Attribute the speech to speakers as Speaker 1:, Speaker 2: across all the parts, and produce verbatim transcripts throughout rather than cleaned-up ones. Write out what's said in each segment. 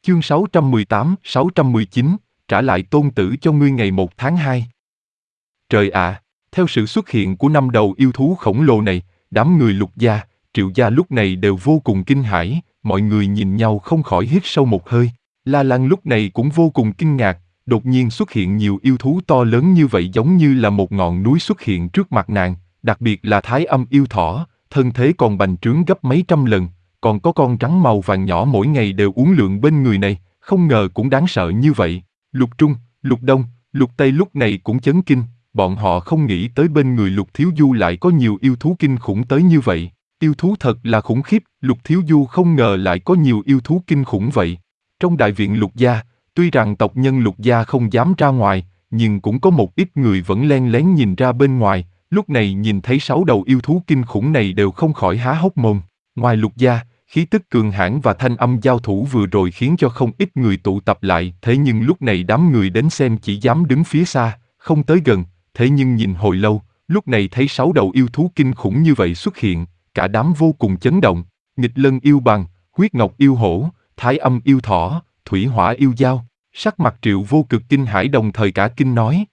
Speaker 1: Chương sáu trăm mười tám, sáu trăm mười chín, trả lại tôn tử cho ngươi ngày một tháng hai. Trời ạ, theo sự xuất hiện của năm đầu yêu thú khổng lồ này, đám người Lục gia, Triệu gia lúc này đều vô cùng kinh hãi, mọi người nhìn nhau không khỏi hít sâu một hơi. La Lăng lúc này cũng vô cùng kinh ngạc, đột nhiên xuất hiện nhiều yêu thú to lớn như vậy giống như là một ngọn núi xuất hiện trước mặt nàng, đặc biệt là Thái Âm yêu thỏ, thân thế còn bành trướng gấp mấy trăm lần, còn có con rắn màu vàng nhỏ mỗi ngày đều uốn lượn bên người này, không ngờ cũng đáng sợ như vậy. Lục Trung, Lục Đông, Lục Tây lúc này cũng chấn kinh, bọn họ không nghĩ tới bên người Lục Thiếu Du lại có nhiều yêu thú kinh khủng tới như vậy. Yêu thú thật là khủng khiếp, Lục Thiếu Du không ngờ lại có nhiều yêu thú kinh khủng vậy. Trong đại viện Lục gia, tuy rằng tộc nhân Lục gia không dám ra ngoài, nhưng cũng có một ít người vẫn len lén nhìn ra bên ngoài, lúc này nhìn thấy sáu đầu yêu thú kinh khủng này đều không khỏi há hốc mồm. Ngoài Lục gia, khí tức cường hãn và thanh âm giao thủ vừa rồi khiến cho không ít người tụ tập lại, thế nhưng lúc này đám người đến xem chỉ dám đứng phía xa, không tới gần, thế nhưng nhìn hồi lâu, lúc này thấy sáu đầu yêu thú kinh khủng như vậy xuất hiện, cả đám vô cùng chấn động. Nghịch Lân yêu bằng, Huyết Ngọc yêu hổ, Thái Âm yêu thỏ, Thủy Hỏa yêu dao. Sắc mặt Triệu Vô Cực kinh hãi đồng thời cả kinh nói: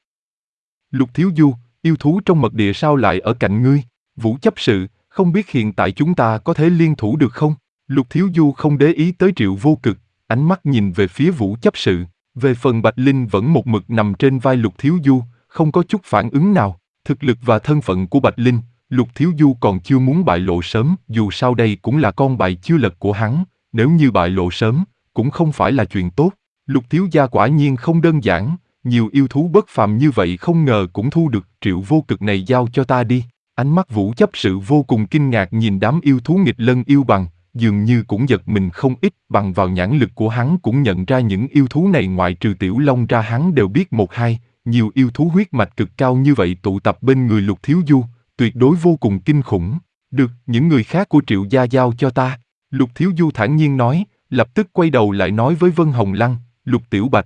Speaker 1: Lục Thiếu Du, yêu thú trong mật địa sao lại ở cạnh ngươi? Vũ chấp sự, không biết hiện tại chúng ta có thể liên thủ được không? Lục Thiếu Du không để ý tới Triệu Vô Cực, ánh mắt nhìn về phía Vũ chấp sự. Về phần Bạch Linh vẫn một mực nằm trên vai Lục Thiếu Du, không có chút phản ứng nào. Thực lực và thân phận của Bạch Linh, Lục Thiếu Du còn chưa muốn bại lộ sớm, dù sao đây cũng là con bài chưa lật của hắn, nếu như bại lộ sớm, cũng không phải là chuyện tốt. Lục Thiếu gia quả nhiên không đơn giản, nhiều yêu thú bất phàm như vậy không ngờ cũng thu được. Triệu Vô Cực này giao cho ta đi. Ánh mắt Vũ chấp sự vô cùng kinh ngạc nhìn đám yêu thú nghịch lân yêu bằng, dường như cũng giật mình không ít. Bằng vào nhãn lực của hắn cũng nhận ra những yêu thú này ngoại trừ Tiểu Long ra hắn đều biết một hai. Nhiều yêu thú huyết mạch cực cao như vậy tụ tập bên người Lục Thiếu Du, tuyệt đối vô cùng kinh khủng. Được, những người khác của Triệu gia giao cho ta. Lục Thiếu Du thản nhiên nói, lập tức quay đầu lại nói với Vân Hồng Lăng, Lục Tiểu Bạch.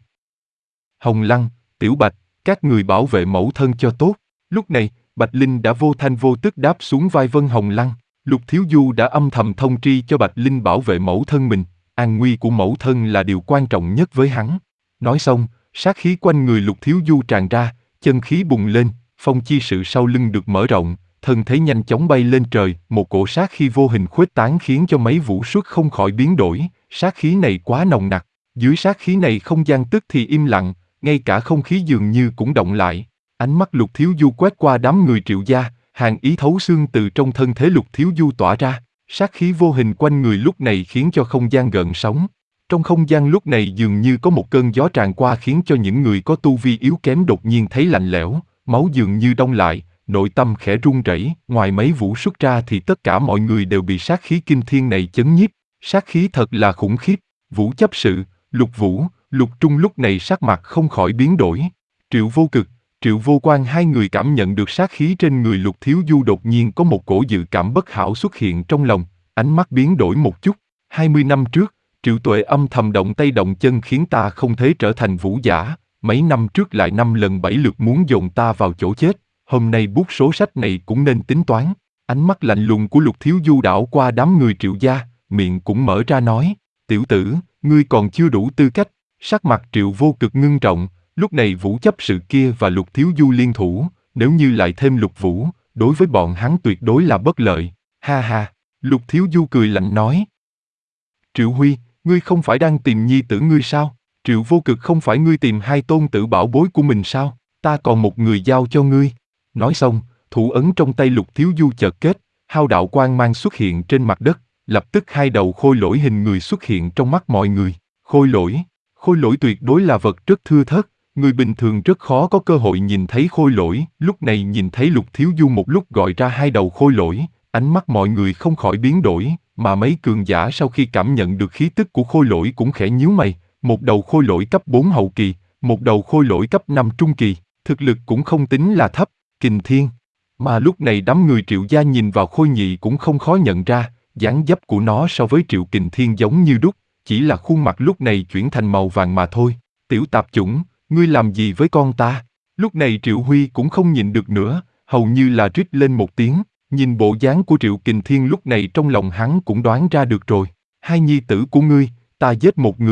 Speaker 1: Hồng Lăng, Tiểu Bạch, các người bảo vệ mẫu thân cho tốt. Lúc này, Bạch Linh đã vô thanh vô tức đáp xuống vai Vân Hồng Lăng. Lục Thiếu Du đã âm thầm thông tri cho Bạch Linh bảo vệ mẫu thân mình, an nguy của mẫu thân là điều quan trọng nhất với hắn. Nói xong, sát khí quanh người Lục Thiếu Du tràn ra, chân khí bùng lên, phong chi sự sau lưng được mở rộng, thân thế nhanh chóng bay lên trời, một cổ sát khí vô hình khuếch tán khiến cho mấy vũ xuất không khỏi biến đổi, sát khí này quá nồng nặc, dưới sát khí này không gian tức thì im lặng, ngay cả không khí dường như cũng động lại. Ánh mắt Lục Thiếu Du quét qua đám người Triệu gia, hàn ý thấu xương từ trong thân thế Lục Thiếu Du tỏa ra, sát khí vô hình quanh người lúc này khiến cho không gian gợn sóng. Trong không gian lúc này dường như có một cơn gió tràn qua khiến cho những người có tu vi yếu kém đột nhiên thấy lạnh lẽo, máu dường như đông lại, nội tâm khẽ run rẩy. Ngoài mấy vũ xuất ra thì tất cả mọi người đều bị sát khí kinh thiên này chấn nhiếp, sát khí thật là khủng khiếp. Vũ chấp sự, Lục Vũ, Lục Trung lúc này sắc mặt không khỏi biến đổi. Triệu Vô Cực, Triệu Vô Quan hai người cảm nhận được sát khí trên người Lục Thiếu Du đột nhiên có một cổ dự cảm bất hảo xuất hiện trong lòng, ánh mắt biến đổi một chút. hai mươi năm trước, Triệu Tuệ âm thầm động tay động chân khiến ta không thể trở thành vũ giả, mấy năm trước lại năm lần bảy lượt muốn dồn ta vào chỗ chết, hôm nay bút số sách này cũng nên tính toán. Ánh mắt lạnh lùng của Lục Thiếu Du đảo qua đám người Triệu gia, miệng cũng mở ra nói, tiểu tử, ngươi còn chưa đủ tư cách. Sắc mặt Triệu Vô Cực ngưng trọng, lúc này Vũ chấp sự kia và Lục Thiếu Du liên thủ, nếu như lại thêm Lục Vũ, đối với bọn hắn tuyệt đối là bất lợi. Ha ha, Lục Thiếu Du cười lạnh nói. Triệu Huy, ngươi không phải đang tìm nhi tử ngươi sao? Triệu Vô Cực, không phải ngươi tìm hai tôn tử bảo bối của mình sao? Ta còn một người giao cho ngươi. Nói xong, thủ ấn trong tay Lục Thiếu Du chợt kết, hao đạo quang mang xuất hiện trên mặt đất, lập tức hai đầu khôi lỗi hình người xuất hiện trong mắt mọi người. Khôi lỗi, khôi lỗi tuyệt đối là vật rất thưa thớt, người bình thường rất khó có cơ hội nhìn thấy khôi lỗi. Lúc này nhìn thấy Lục Thiếu Du một lúc gọi ra hai đầu khôi lỗi, ánh mắt mọi người không khỏi biến đổi, mà mấy cường giả sau khi cảm nhận được khí tức của khôi lỗi cũng khẽ nhíu mày. Một đầu khôi lỗi cấp bốn hậu kỳ, một đầu khôi lỗi cấp năm trung kỳ, thực lực cũng không tính là thấp, Kình Thiên. Mà lúc này đám người Triệu gia nhìn vào Khôi Nhị cũng không khó nhận ra, dáng dấp của nó so với Triệu Kình Thiên giống như đúc, chỉ là khuôn mặt lúc này chuyển thành màu vàng mà thôi. Tiểu tạp chủng, ngươi làm gì với con ta? Lúc này Triệu Huy cũng không nhịn được nữa, hầu như là rít lên một tiếng, nhìn bộ dáng của Triệu Kình Thiên lúc này trong lòng hắn cũng đoán ra được rồi. Hai nhi tử của ngươi, ta giết một người,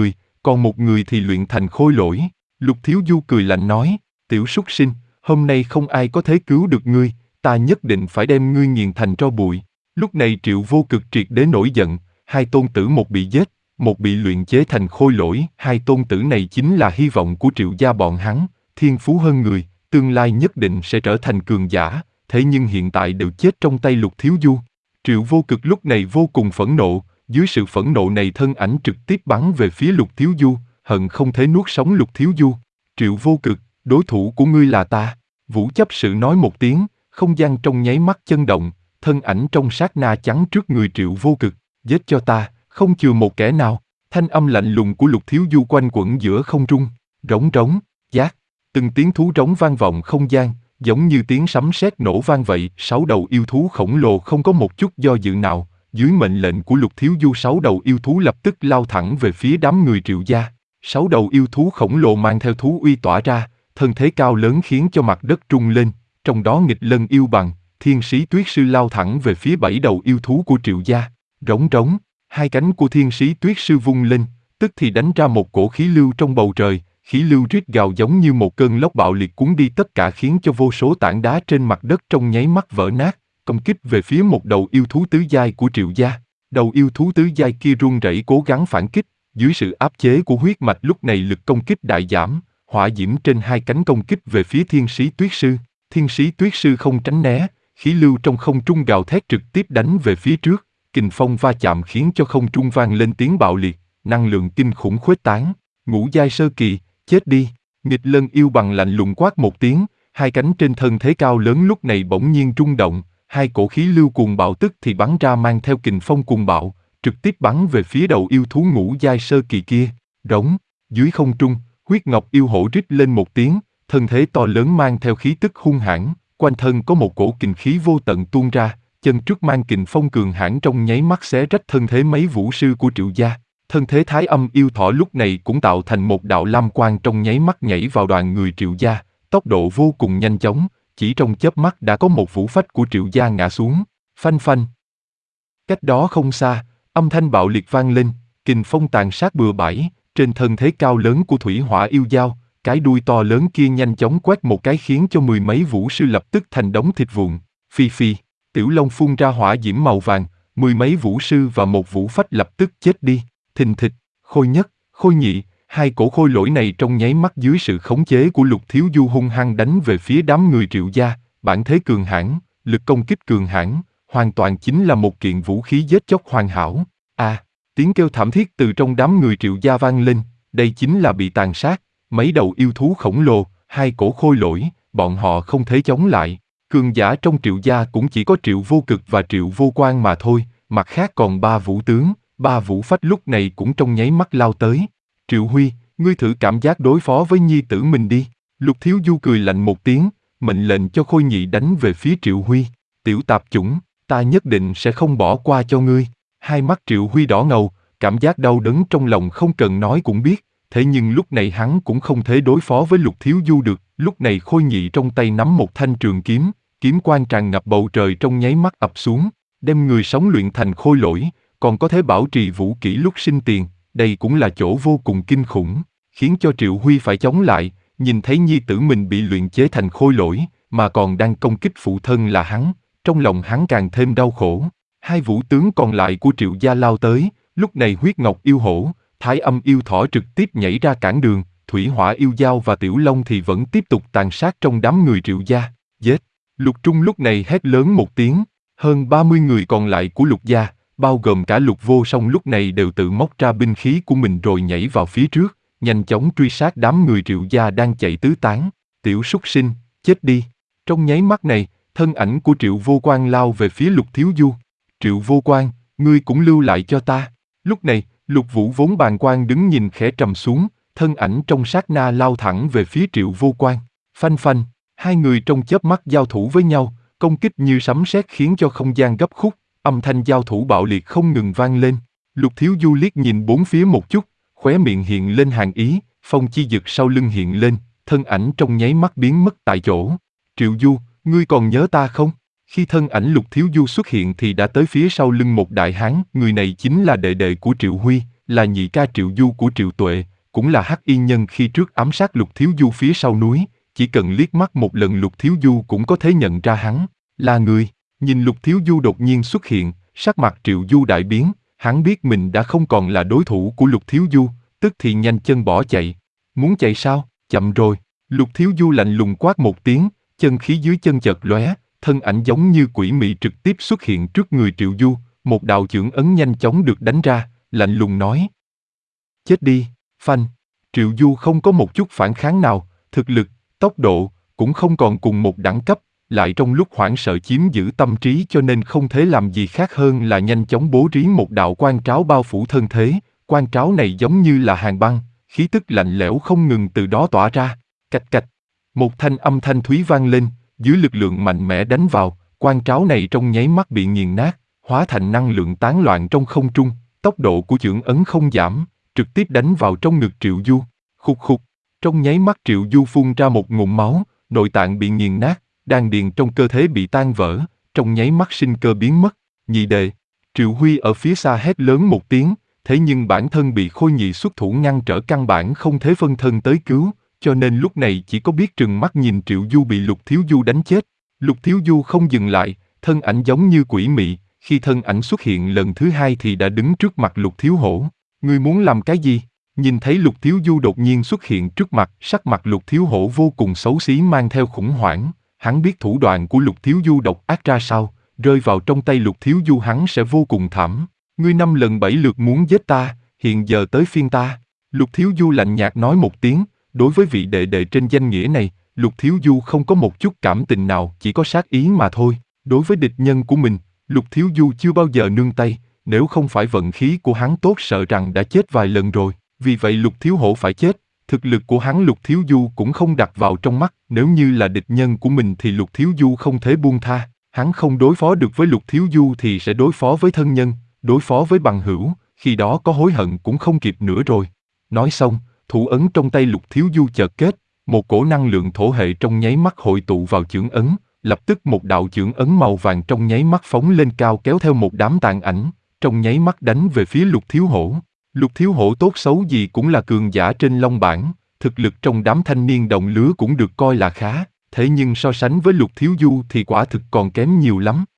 Speaker 1: còn một người thì luyện thành khôi lỗi. Lục Thiếu Du cười lạnh nói, tiểu súc sinh, hôm nay không ai có thể cứu được ngươi, ta nhất định phải đem ngươi nghiền thành tro bụi. Lúc này Triệu Vô Cực triệt để nổi giận, hai tôn tử một bị giết, một bị luyện chế thành khôi lỗi, hai tôn tử này chính là hy vọng của Triệu gia bọn hắn, thiên phú hơn người, tương lai nhất định sẽ trở thành cường giả, thế nhưng hiện tại đều chết trong tay Lục Thiếu Du. Triệu Vô Cực lúc này vô cùng phẫn nộ, dưới sự phẫn nộ này thân ảnh trực tiếp bắn về phía Lục Thiếu Du, hận không thể nuốt sống Lục Thiếu Du. Triệu Vô Cực, đối thủ của ngươi là ta. Vũ chấp sự nói một tiếng, không gian trong nháy mắt chấn động, thân ảnh trong sát na chắn trước người Triệu Vô Cực, giết cho ta, không chừa một kẻ nào. Thanh âm lạnh lùng của Lục Thiếu Du quanh quẩn giữa không trung, rống rống, giác, từng tiếng thú rống vang vọng không gian, giống như tiếng sấm sét nổ vang vậy. Sáu đầu yêu thú khổng lồ không có một chút do dự nào, dưới mệnh lệnh của Lục Thiếu Du sáu đầu yêu thú lập tức lao thẳng về phía đám người Triệu gia. Sáu đầu yêu thú khổng lồ mang theo thú uy tỏa ra, thân thế cao lớn khiến cho mặt đất rung lên, trong đó nghịch lân yêu bằng, thiên sĩ tuyết sư lao thẳng về phía bảy đầu yêu thú của Triệu gia. Rống rống, hai cánh của thiên sĩ tuyết sư vung lên, tức thì đánh ra một cổ khí lưu trong bầu trời, khí lưu rít gào giống như một cơn lốc bạo liệt cuốn đi tất cả khiến cho vô số tảng đá trên mặt đất trong nháy mắt vỡ nát, công kích về phía một đầu yêu thú tứ giai của Triệu gia. Đầu yêu thú tứ giai kia run rẩy cố gắng phản kích, dưới sự áp chế của huyết mạch lúc này lực công kích đại giảm, hỏa diễm trên hai cánh công kích về phía thiên sĩ tuyết sư. Thiên sĩ tuyết sư không tránh né, khí lưu trong không trung gào thét trực tiếp đánh về phía trước, kình phong va chạm khiến cho không trung vang lên tiếng bạo liệt, năng lượng kinh khủng khuếch tán. Ngũ giai sơ kỳ, chết đi. Nghịch lân yêu bằng lạnh lùng quát một tiếng, hai cánh trên thân thế cao lớn lúc này bỗng nhiên rung động, hai cổ khí lưu cuồng bạo tức thì bắn ra mang theo kình phong cuồng bạo, trực tiếp bắn về phía đầu yêu thú ngũ giai sơ kỳ kia. Rống, dưới không trung, huyết ngọc yêu hổ rít lên một tiếng, thân thế to lớn mang theo khí tức hung hãn, quanh thân có một cổ kình khí vô tận tuôn ra, chân trước mang kình phong cường hãn trong nháy mắt xé rách thân thế mấy vũ sư của Triệu gia. Thân thế thái âm yêu thỏ lúc này cũng tạo thành một đạo lam quang trong nháy mắt nhảy vào đoàn người Triệu gia, tốc độ vô cùng nhanh chóng, chỉ trong chớp mắt đã có một vũ phách của Triệu gia ngã xuống, phanh phanh. Cách đó không xa, âm thanh bạo liệt vang lên, kình phong tàn sát bừa bãi, trên thân thế cao lớn của thủy hỏa yêu dao, cái đuôi to lớn kia nhanh chóng quét một cái khiến cho mười mấy vũ sư lập tức thành đống thịt vụn. Phi phi, tiểu long phun ra hỏa diễm màu vàng, mười mấy vũ sư và một vũ phách lập tức chết đi. Thình thịch, khôi nhất, khôi nhị, hai cổ khôi lỗi này trong nháy mắt dưới sự khống chế của Lục Thiếu Du hung hăng đánh về phía đám người Triệu gia, bản thế cường hãn, lực công kích cường hãn, hoàn toàn chính là một kiện vũ khí giết chóc hoàn hảo. À, tiếng kêu thảm thiết từ trong đám người Triệu gia vang lên, đây chính là bị tàn sát, mấy đầu yêu thú khổng lồ, hai cổ khôi lỗi, bọn họ không thể chống lại. Cường giả trong Triệu gia cũng chỉ có Triệu Vô Cực và Triệu Vô Quan mà thôi, mặt khác còn ba vũ tướng. Ba vũ phách lúc này cũng trong nháy mắt lao tới. Triệu Huy, ngươi thử cảm giác đối phó với nhi tử mình đi. Lục Thiếu Du cười lạnh một tiếng, mệnh lệnh cho Khôi Nhị đánh về phía Triệu Huy. Tiểu tạp chủng, ta nhất định sẽ không bỏ qua cho ngươi. Hai mắt Triệu Huy đỏ ngầu, cảm giác đau đớn trong lòng không cần nói cũng biết. Thế nhưng lúc này hắn cũng không thể đối phó với Lục Thiếu Du được. Lúc này Khôi Nhị trong tay nắm một thanh trường kiếm, kiếm quang tràn ngập bầu trời trong nháy mắt ập xuống, đem người sống luyện thành khôi lỗi, còn có thể bảo trì vũ kỹ lúc sinh tiền, đây cũng là chỗ vô cùng kinh khủng, khiến cho Triệu Huy phải chống lại, nhìn thấy nhi tử mình bị luyện chế thành khôi lỗi, mà còn đang công kích phụ thân là hắn, trong lòng hắn càng thêm đau khổ. Hai vũ tướng còn lại của Triệu gia lao tới, lúc này huyết ngọc yêu hổ, thái âm yêu thỏ trực tiếp nhảy ra cản đường, thủy hỏa yêu dao và tiểu long thì vẫn tiếp tục tàn sát trong đám người Triệu gia. Giết! Lục Trung lúc này hét lớn một tiếng, hơn ba mươi người còn lại của Lục gia, bao gồm cả Lục Vô Song lúc này đều tự móc ra binh khí của mình rồi nhảy vào phía trước, nhanh chóng truy sát đám người Triệu gia đang chạy tứ tán. Tiểu súc sinh, chết đi! Trong nháy mắt này, thân ảnh của Triệu Vô Quan lao về phía Lục Thiếu Du. Triệu Vô Quan, ngươi cũng lưu lại cho ta. Lúc này, Lục Vũ vốn bàng quan đứng nhìn khẽ trầm xuống, thân ảnh trong sát na lao thẳng về phía Triệu Vô Quan. Phanh phanh, hai người trong chớp mắt giao thủ với nhau, công kích như sấm sét khiến cho không gian gấp khúc, âm thanh giao thủ bạo liệt không ngừng vang lên. Lục Thiếu Du liếc nhìn bốn phía một chút, khóe miệng hiện lên hàn ý, phong chi dực sau lưng hiện lên, thân ảnh trong nháy mắt biến mất tại chỗ. Triệu Du, ngươi còn nhớ ta không? Khi thân ảnh Lục Thiếu Du xuất hiện thì đã tới phía sau lưng một đại hán, người này chính là đệ đệ của Triệu Huy, là nhị ca Triệu Du của Triệu Tuệ, cũng là hắc y nhân khi trước ám sát Lục Thiếu Du phía sau núi, chỉ cần liếc mắt một lần Lục Thiếu Du cũng có thể nhận ra hắn là người. Nhìn Lục Thiếu Du đột nhiên xuất hiện, sắc mặt Triệu Du đại biến, hắn biết mình đã không còn là đối thủ của Lục Thiếu Du, tức thì nhanh chân bỏ chạy. Muốn chạy sao? Chậm rồi. Lục Thiếu Du lạnh lùng quát một tiếng, chân khí dưới chân chợt lóe, thân ảnh giống như quỷ mị trực tiếp xuất hiện trước người Triệu Du, một đạo chưởng ấn nhanh chóng được đánh ra, lạnh lùng nói: chết đi. Phanh. Triệu Du không có một chút phản kháng nào, thực lực, tốc độ, cũng không còn cùng một đẳng cấp, lại trong lúc hoảng sợ chiếm giữ tâm trí cho nên không thể làm gì khác hơn là nhanh chóng bố trí một đạo quan tráo bao phủ thân thế. Quan tráo này giống như là hàn băng, khí tức lạnh lẽo không ngừng từ đó tỏa ra. Cạch cạch. Một thanh âm thanh thúy vang lên, dưới lực lượng mạnh mẽ đánh vào, quan tráo này trong nháy mắt bị nghiền nát, hóa thành năng lượng tán loạn trong không trung. Tốc độ của chưởng ấn không giảm, trực tiếp đánh vào trong ngực Triệu Du. Khục khục. Trong nháy mắt Triệu Du phun ra một ngụm máu, nội tạng bị nghiền nát, đan điền trong cơ thể bị tan vỡ, trong nháy mắt sinh cơ biến mất. Nhị đệ. Triệu Huy ở phía xa hét lớn một tiếng, thế nhưng bản thân bị Khôi Nhị xuất thủ ngăn trở, căn bản không thể phân thân tới cứu, cho nên lúc này chỉ có biết trừng mắt nhìn Triệu Du bị Lục Thiếu Du đánh chết. Lục Thiếu Du không dừng lại, thân ảnh giống như quỷ mị, khi thân ảnh xuất hiện lần thứ hai thì đã đứng trước mặt Lục Thiếu Hổ. Ngươi muốn làm cái gì? Nhìn thấy Lục Thiếu Du đột nhiên xuất hiện trước mặt, sắc mặt Lục Thiếu Hổ vô cùng xấu xí mang theo khủng hoảng. Hắn biết thủ đoạn của Lục Thiếu Du độc ác ra sao, rơi vào trong tay Lục Thiếu Du hắn sẽ vô cùng thảm. Ngươi năm lần bảy lượt muốn giết ta, hiện giờ tới phiên ta. Lục Thiếu Du lạnh nhạt nói một tiếng, đối với vị đệ đệ trên danh nghĩa này, Lục Thiếu Du không có một chút cảm tình nào, chỉ có sát ý mà thôi. Đối với địch nhân của mình, Lục Thiếu Du chưa bao giờ nương tay, nếu không phải vận khí của hắn tốt sợ rằng đã chết vài lần rồi. Vì vậy Lục Thiếu Hổ phải chết, thực lực của hắn Lục Thiếu Du cũng không đặt vào trong mắt, nếu như là địch nhân của mình thì Lục Thiếu Du không thể buông tha, hắn không đối phó được với Lục Thiếu Du thì sẽ đối phó với thân nhân, đối phó với bằng hữu, khi đó có hối hận cũng không kịp nữa rồi. Nói xong, thủ ấn trong tay Lục Thiếu Du chợt kết, một cổ năng lượng thổ hệ trong nháy mắt hội tụ vào chưởng ấn, lập tức một đạo chưởng ấn màu vàng trong nháy mắt phóng lên cao kéo theo một đám tàn ảnh, trong nháy mắt đánh về phía Lục Thiếu Hổ. Lục Thiếu Hổ tốt xấu gì cũng là cường giả trên Long bảng, thực lực trong đám thanh niên đồng lứa cũng được coi là khá, thế nhưng so sánh với Lục Thiếu Du thì quả thực còn kém nhiều lắm.